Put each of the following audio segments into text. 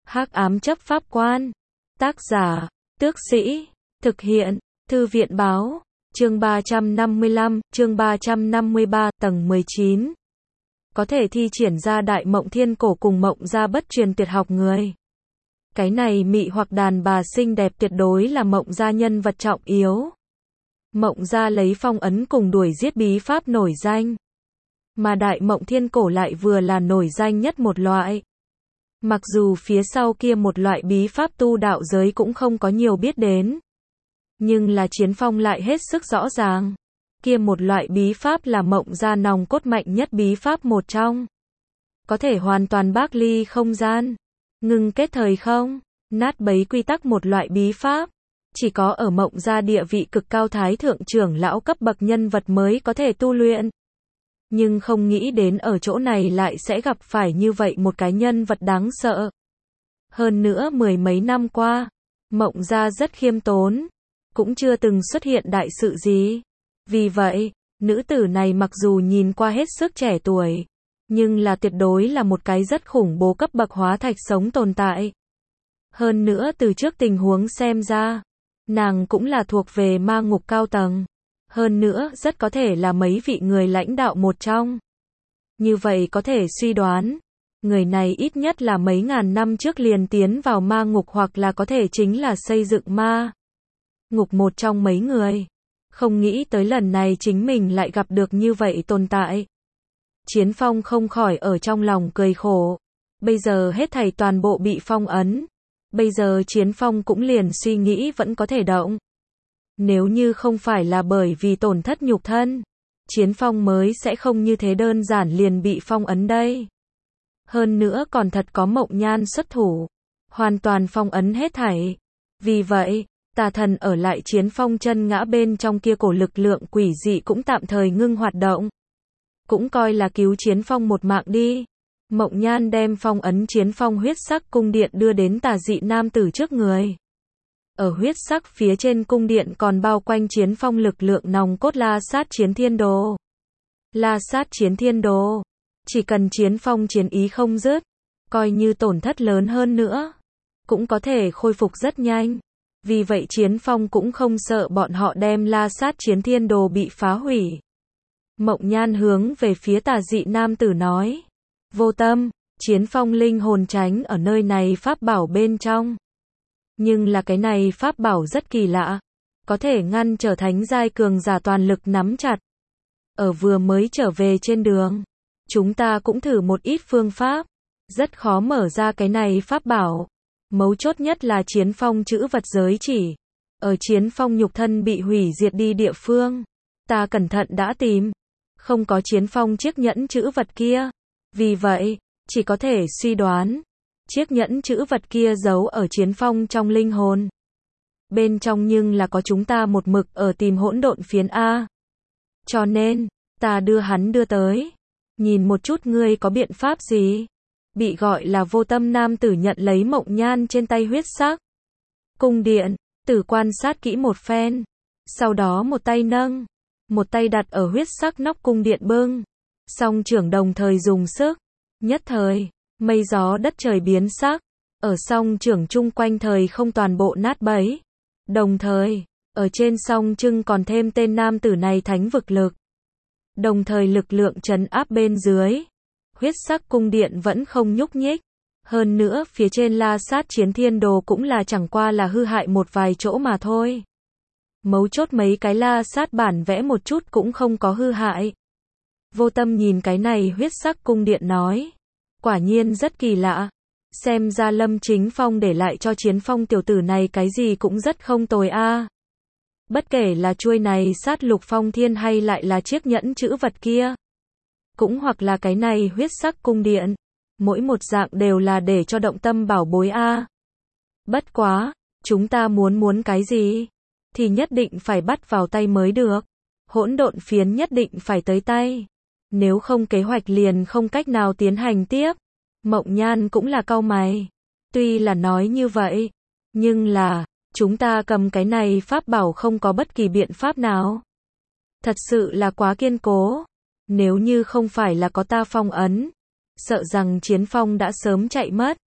Hắc ám chấp pháp quan. Tác giả, Tước Sĩ. Thực hiện, Thư viện báo. Chương 355, chương 353, tầng 19. Có thể thi triển ra đại mộng thiên cổ cùng mộng gia bất truyền tuyệt học người. Cái này mị hoặc đàn bà xinh đẹp tuyệt đối là mộng gia nhân vật trọng yếu. Mộng gia lấy phong ấn cùng đuổi giết bí pháp nổi danh. Mà đại mộng thiên cổ lại vừa là nổi danh nhất một loại. Mặc dù phía sau kia một loại bí pháp tu đạo giới cũng không có nhiều biết đến. Nhưng là Chiến Phong lại hết sức rõ ràng. Kia một loại bí pháp là mộng gia nòng cốt mạnh nhất bí pháp một trong. Có thể hoàn toàn bác ly không gian. Ngưng kết thời không. Nát bấy quy tắc một loại bí pháp. Chỉ có ở mộng gia địa vị cực cao thái thượng trưởng lão cấp bậc nhân vật mới có thể tu luyện. Nhưng không nghĩ đến ở chỗ này lại sẽ gặp phải như vậy một cái nhân vật đáng sợ. Hơn nữa mười mấy năm qua, mộng gia rất khiêm tốn, cũng chưa từng xuất hiện đại sự gì. Vì vậy, nữ tử này mặc dù nhìn qua hết sức trẻ tuổi, nhưng là tuyệt đối là một cái rất khủng bố cấp bậc hóa thạch sống tồn tại. Hơn nữa từ trước tình huống xem ra, nàng cũng là thuộc về ma ngục cao tầng. Hơn nữa, rất có thể là mấy vị người lãnh đạo một trong. Như vậy có thể suy đoán, người này ít nhất là mấy ngàn năm trước liền tiến vào ma ngục hoặc là có thể chính là xây dựng ma ngục một trong mấy người. Không nghĩ tới lần này chính mình lại gặp được như vậy tồn tại. Chiến Phong không khỏi ở trong lòng cười khổ. Bây giờ hết thảy toàn bộ bị phong ấn. Bây giờ Chiến Phong cũng liền suy nghĩ vẫn có thể động. Nếu như không phải là bởi vì tổn thất nhục thân, Chiến Phong mới sẽ không như thế đơn giản liền bị phong ấn đây. Hơn nữa còn thật có Mộng Nhan xuất thủ, hoàn toàn phong ấn hết thảy. Vì vậy, tà thần ở lại Chiến Phong chân ngã bên trong kia cổ lực lượng quỷ dị cũng tạm thời ngưng hoạt động. Cũng coi là cứu Chiến Phong một mạng đi. Mộng Nhan đem phong ấn Chiến Phong huyết sắc cung điện đưa đến tà dị nam tử trước người. Ở huyết sắc phía trên cung điện còn bao quanh Chiến Phong lực lượng nòng cốt La Sát Chiến Thiên Đồ. La Sát Chiến Thiên Đồ. Chỉ cần Chiến Phong chiến ý không dứt, coi như tổn thất lớn hơn nữa, cũng có thể khôi phục rất nhanh. Vì vậy Chiến Phong cũng không sợ bọn họ đem La Sát Chiến Thiên Đồ bị phá hủy. Mộng Nhan hướng về phía tà dị nam tử nói. Vô tâm, Chiến Phong linh hồn tránh ở nơi này pháp bảo bên trong. Nhưng là cái này pháp bảo rất kỳ lạ, có thể ngăn trở thánh giai cường giả toàn lực nắm chặt. Ở vừa mới trở về trên đường, chúng ta cũng thử một ít phương pháp, rất khó mở ra cái này pháp bảo. Mấu chốt nhất là Chiến Phong chữ vật giới chỉ. Ở Chiến Phong nhục thân bị hủy diệt đi địa phương, ta cẩn thận đã tìm, không có Chiến Phong chiếc nhẫn chữ vật kia. Vì vậy, chỉ có thể suy đoán, chiếc nhẫn chữ vật kia giấu ở Chiến Phong trong linh hồn. Bên trong nhưng là có chúng ta một mực ở tìm hỗn độn phiến A. Cho nên, ta đưa hắn đưa tới. Nhìn một chút ngươi có biện pháp gì? Bị gọi là vô tâm nam tử nhận lấy Mộng Nhan trên tay huyết sắc cung điện, tử quan sát kỹ một phen. Sau đó một tay nâng, một tay đặt ở huyết sắc nóc cung điện bưng. Song trưởng đồng thời dùng sức. Nhất thời, mây gió đất trời biến sắc, ở song trưởng chung quanh thời không toàn bộ nát bấy. Đồng thời, ở trên song trưng còn thêm tên nam tử này thánh vực lực. Đồng thời lực lượng trấn áp bên dưới, huyết sắc cung điện vẫn không nhúc nhích. Hơn nữa phía trên La Sát Chiến Thiên Đồ cũng là chẳng qua là hư hại một vài chỗ mà thôi. Mấu chốt mấy cái La Sát bản vẽ một chút cũng không có hư hại. Vô tâm nhìn cái này huyết sắc cung điện nói. Quả nhiên rất kỳ lạ. Xem ra Lâm Chính Phong để lại cho Chiến Phong tiểu tử này cái gì cũng rất không tồi a. Bất kể là chuôi này sát lục phong thiên hay lại là chiếc nhẫn chữ vật kia. Cũng hoặc là cái này huyết sắc cung điện. Mỗi một dạng đều là để cho động tâm bảo bối a. Bất quá, chúng ta muốn cái gì? Thì nhất định phải bắt vào tay mới được. Hỗn độn phiến nhất định phải tới tay. Nếu không kế hoạch liền không cách nào tiến hành tiếp. Mộng Nhan cũng là cau mày. Tuy là nói như vậy, nhưng là, chúng ta cầm cái này pháp bảo không có bất kỳ biện pháp nào. Thật sự là quá kiên cố. Nếu như không phải là có ta phong ấn, sợ rằng Chiến Phong đã sớm chạy mất.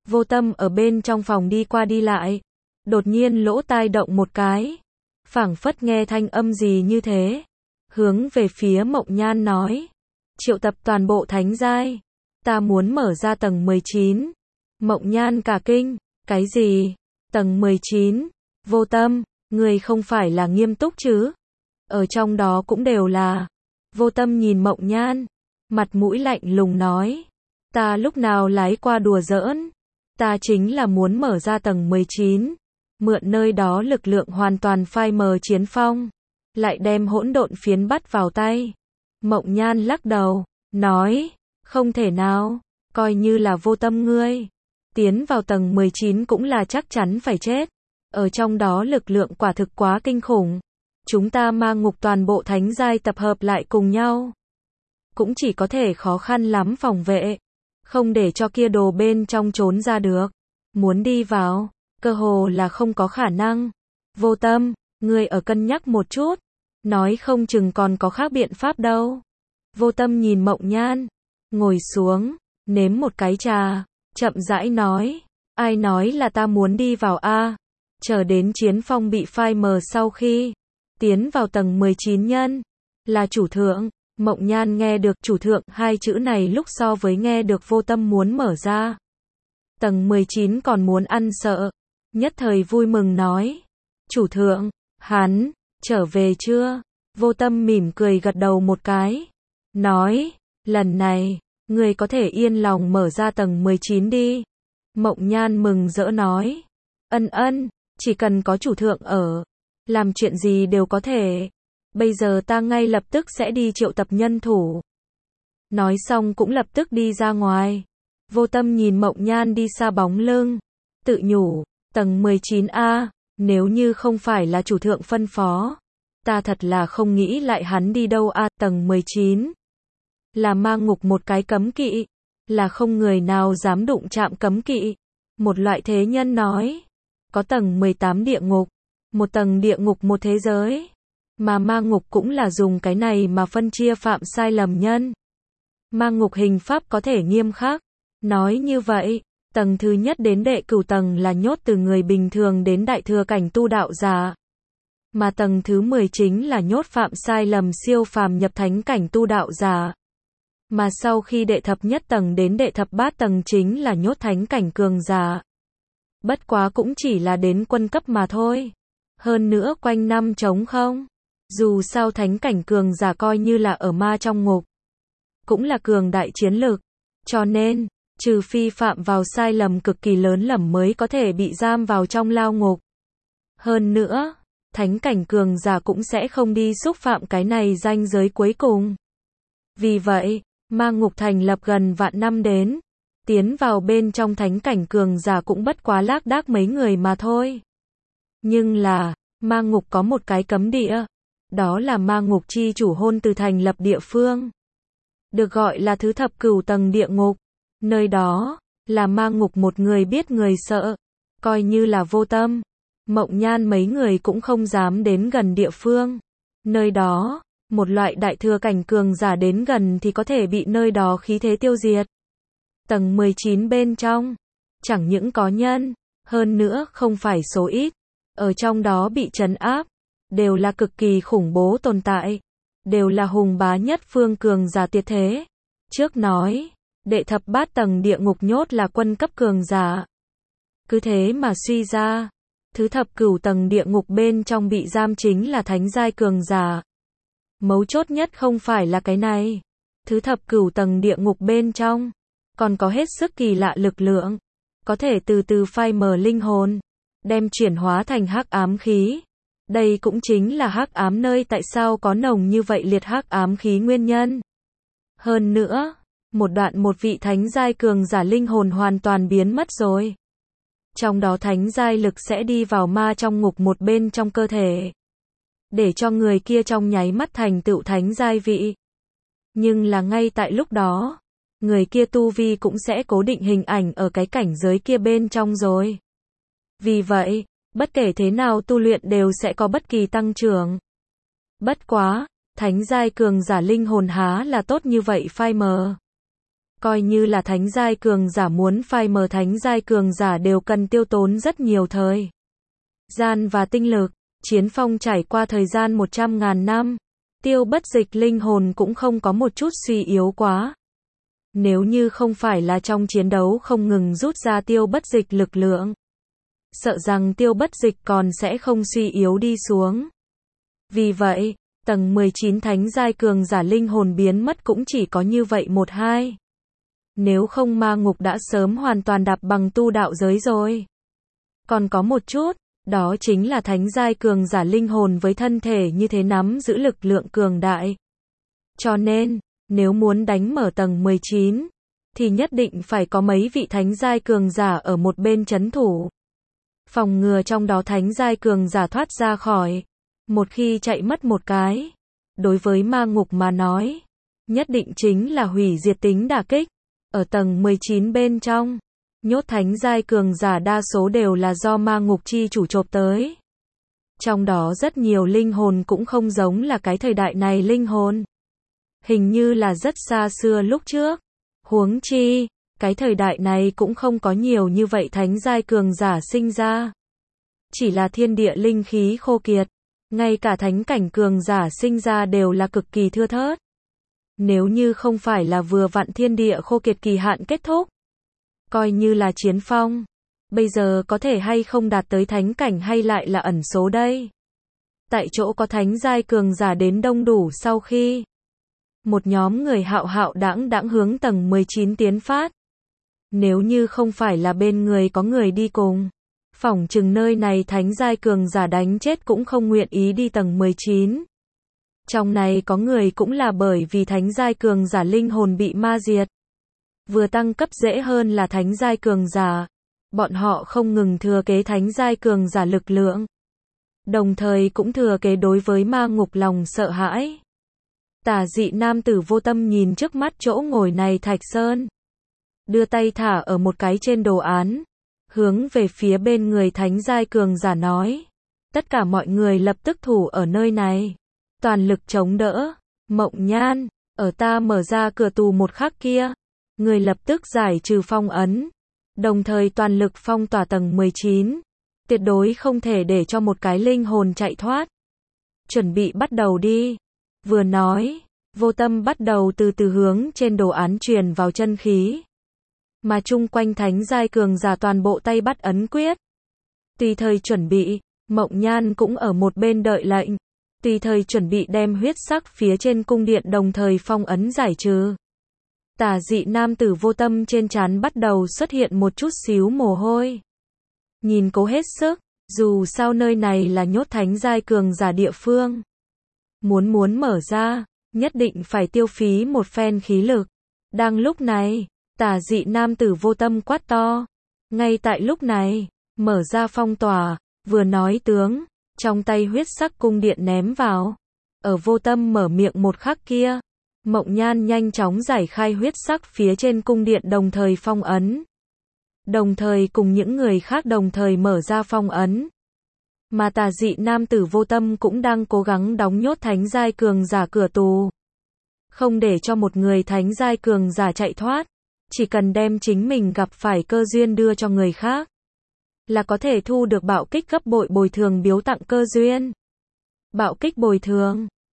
Vô Tâm ở bên trong phòng đi qua đi lại, đột nhiên lỗ tai động một cái, phảng phất nghe thanh âm gì như thế, hướng về phía Mộng Nhan nói, triệu tập toàn bộ thánh giai, ta muốn mở ra tầng 19. Mộng Nhan cả kinh, cái gì? Tầng 19? Vô Tâm, người không phải là nghiêm túc chứ? Ở trong đó cũng đều là. Vô Tâm nhìn Mộng Nhan, mặt mũi lạnh lùng nói, ta lúc nào lái qua đùa giỡn, ta chính là muốn mở ra tầng 19, mượn nơi đó lực lượng hoàn toàn phai mờ chiến phong, lại đem hỗn độn phiến bắt vào tay. Mộng Nhan lắc đầu, nói, không thể nào, coi như là Vô Tâm ngươi tiến vào tầng 19 cũng là chắc chắn phải chết. Ở trong đó lực lượng quả thực quá kinh khủng. Chúng ta ma ngục toàn bộ thánh giai tập hợp lại cùng nhau, cũng chỉ có thể khó khăn lắm phòng vệ, không để cho kia đồ bên trong trốn ra được. Muốn đi vào, cơ hồ là không có khả năng. Vô Tâm, ngươi ở cân nhắc một chút, nói không chừng còn có khác biện pháp đâu. Vô Tâm nhìn Mộng Nhan, ngồi xuống, nếm một cái trà, chậm rãi nói, ai nói là ta muốn đi vào a? Chờ đến chiến phong bị phai mờ sau khi tiến vào tầng 19 nhân, là chủ thượng. Mộng Nhan nghe được chủ thượng hai chữ này lúc so với nghe được Vô Tâm muốn mở ra tầng 19 còn muốn ăn sợ, nhất thời vui mừng nói, chủ thượng, hắn trở về chưa? Vô Tâm mỉm cười gật đầu một cái, nói, lần này người có thể yên lòng mở ra tầng 19 đi. Mộng Nhan mừng rỡ nói, ân, chỉ cần có chủ thượng ở, làm chuyện gì đều có thể. Bây giờ ta ngay lập tức sẽ đi triệu tập nhân thủ. Nói xong cũng lập tức đi ra ngoài. Vô Tâm nhìn Mộng Nhan đi xa bóng lưng, tự nhủ, tầng 19A, nếu như không phải là chủ thượng phân phó, ta thật là không nghĩ lại hắn đi đâu a. Tầng 19 là ma ngục một cái cấm kỵ, là không người nào dám đụng chạm cấm kỵ. Một loại thế nhân nói, có tầng 18 địa ngục, một tầng địa ngục một thế giới, mà ma ngục cũng là dùng cái này mà phân chia phạm sai lầm nhân. Ma ngục hình pháp có thể nghiêm khắc, nói như vậy, tầng thứ nhất đến đệ cửu tầng là nhốt từ người bình thường đến đại thừa cảnh tu đạo giả, mà tầng thứ 10 chính là nhốt phạm sai lầm siêu phàm nhập thánh cảnh tu đạo giả. Mà sau khi đệ thập nhất tầng đến đệ thập bát tầng chính là nhốt thánh cảnh cường giả. Bất quá cũng chỉ là đến quân cấp mà thôi. Hơn nữa quanh năm trống không. Dù sao thánh cảnh cường giả coi như là ở ma trong ngục, cũng là cường đại chiến lực. Cho nên, trừ phi phạm vào sai lầm cực kỳ lớn lầm mới có thể bị giam vào trong lao ngục. Hơn nữa, thánh cảnh cường giả cũng sẽ không đi xúc phạm cái này ranh giới cuối cùng. Vì vậy, ma ngục thành lập gần vạn năm đến, tiến vào bên trong thánh cảnh cường giả cũng bất quá lác đác mấy người mà thôi. Nhưng là, ma ngục có một cái cấm địa, đó là ma ngục chi chủ hôn từ thành lập địa phương, được gọi là thứ thập cửu tầng địa ngục. Nơi đó, là ma ngục một người biết người sợ, coi như là Vô Tâm, Mộng Nhan mấy người cũng không dám đến gần địa phương. Nơi đó, một loại đại thừa cảnh cường giả đến gần thì có thể bị nơi đó khí thế tiêu diệt. Tầng 19 bên trong, chẳng những có nhân, hơn nữa không phải số ít, ở trong đó bị trấn áp, đều là cực kỳ khủng bố tồn tại, đều là hùng bá nhất phương cường giả tuyệt thế. Trước nói, đệ thập bát tầng địa ngục nhốt là quân cấp cường giả. Cứ thế mà suy ra, thứ thập cửu tầng địa ngục bên trong bị giam chính là thánh giai cường giả. Mấu chốt nhất không phải là cái này. Thứ thập cửu tầng địa ngục bên trong, còn có hết sức kỳ lạ lực lượng, có thể từ từ phai mờ linh hồn, đem chuyển hóa thành hắc ám khí. Đây cũng chính là hắc ám nơi tại sao có nồng như vậy liệt hắc ám khí nguyên nhân. Hơn nữa, một đoạn một vị thánh giai cường giả linh hồn hoàn toàn biến mất rồi. Trong đó thánh giai lực sẽ đi vào ma trong ngục một bên trong cơ thể, để cho người kia trong nháy mắt thành tựu thánh giai vị. Nhưng là ngay tại lúc đó, người kia tu vi cũng sẽ cố định hình ảnh ở cái cảnh giới kia bên trong rồi. Vì vậy, bất kể thế nào tu luyện đều sẽ có bất kỳ tăng trưởng. Bất quá, thánh giai cường giả linh hồn há là tốt như vậy phai mờ. Coi như là thánh giai cường giả muốn phai mờ thánh giai cường giả đều cần tiêu tốn rất nhiều thời gian và tinh lực. Chiến phong trải qua thời gian 100.000 năm, Tiêu Bất Dịch linh hồn cũng không có một chút suy yếu quá. Nếu như không phải là trong chiến đấu không ngừng rút ra Tiêu Bất Dịch lực lượng, sợ rằng Tiêu Bất Dịch còn sẽ không suy yếu đi xuống. Vì vậy, tầng 19 thánh giai cường giả linh hồn biến mất cũng chỉ có như vậy 1-2. Nếu không ma ngục đã sớm hoàn toàn đạp bằng tu đạo giới rồi. Còn có một chút, đó chính là thánh giai cường giả linh hồn với thân thể như thế nắm giữ lực lượng cường đại. Cho nên, nếu muốn đánh mở tầng 19, thì nhất định phải có mấy vị thánh giai cường giả ở một bên trấn thủ. Phòng ngừa trong đó thánh giai cường giả thoát ra khỏi. Một khi chạy mất một cái, đối với ma ngục mà nói, nhất định chính là hủy diệt tính đả kích. Ở tầng 19 bên trong, nhốt thánh giai cường giả đa số đều là do ma ngục chi chủ chộp tới. Trong đó rất nhiều linh hồn cũng không giống là cái thời đại này linh hồn. Hình như là rất xa xưa lúc trước. Huống chi, cái thời đại này cũng không có nhiều như vậy thánh giai cường giả sinh ra. Chỉ là thiên địa linh khí khô kiệt. Ngay cả thánh cảnh cường giả sinh ra đều là cực kỳ thưa thớt. Nếu như không phải là vừa vặn thiên địa khô kiệt kỳ hạn kết thúc, coi như là chiến phong, bây giờ có thể hay không đạt tới thánh cảnh hay lại là ẩn số đây. Tại chỗ có thánh giai cường giả đến đông đủ sau khi một nhóm người hạo hạo đãng đãng hướng tầng 19 tiến phát. Nếu như không phải là bên người có người đi cùng, phỏng chừng nơi này thánh giai cường giả đánh chết cũng không nguyện ý đi tầng 19. Trong này có người cũng là bởi vì thánh giai cường giả linh hồn bị ma diệt. Vừa tăng cấp dễ hơn là thánh giai cường giả. Bọn họ không ngừng thừa kế thánh giai cường giả lực lượng. Đồng thời cũng thừa kế đối với ma ngục lòng sợ hãi. Tà dị nam tử vô tâm nhìn trước mắt chỗ ngồi này Thạch Sơn. Đưa tay thả ở một cái trên đồ án. Hướng về phía bên người thánh giai cường giả nói. Tất cả mọi người lập tức thủ ở nơi này. Toàn lực chống đỡ. Mộng Nhan, ở ta mở ra cửa tù một khắc kia. Người lập tức giải trừ phong ấn. Đồng thời toàn lực phong tỏa tầng 19. Tuyệt đối không thể để cho một cái linh hồn chạy thoát. Chuẩn bị bắt đầu đi. Vừa nói, vô tâm bắt đầu từ từ hướng trên đồ án truyền vào chân khí. Mà chung quanh thánh giai cường giả toàn bộ tay bắt ấn quyết. Tùy thời chuẩn bị, Mộng Nhan cũng ở một bên đợi lệnh. Tùy thời chuẩn bị đem huyết sắc phía trên cung điện đồng thời phong ấn giải trừ. Tà dị nam tử vô tâm trên trán bắt đầu xuất hiện một chút xíu mồ hôi. Nhìn cố hết sức, dù sao nơi này là nhốt thánh giai cường giả địa phương. Muốn mở ra, nhất định phải tiêu phí một phen khí lực. Đang lúc này, tà dị nam tử vô tâm quát to. Ngay tại lúc này, mở ra phong tỏa, vừa nói tướng, trong tay huyết sắc cung điện ném vào. Ở vô tâm mở miệng một khắc kia, Mộng Nhan nhanh chóng giải khai huyết sắc phía trên cung điện đồng thời phong ấn. Đồng thời cùng những người khác đồng thời mở ra phong ấn. Mà tà dị nam tử vô tâm cũng đang cố gắng đóng nhốt thánh giai cường giả cửa tù. Không để cho một người thánh giai cường giả chạy thoát. Chỉ cần đem chính mình gặp phải cơ duyên đưa cho người khác. Là có thể thu được bạo kích gấp bội bồi thường biếu tặng cơ duyên. Bạo kích bồi thường.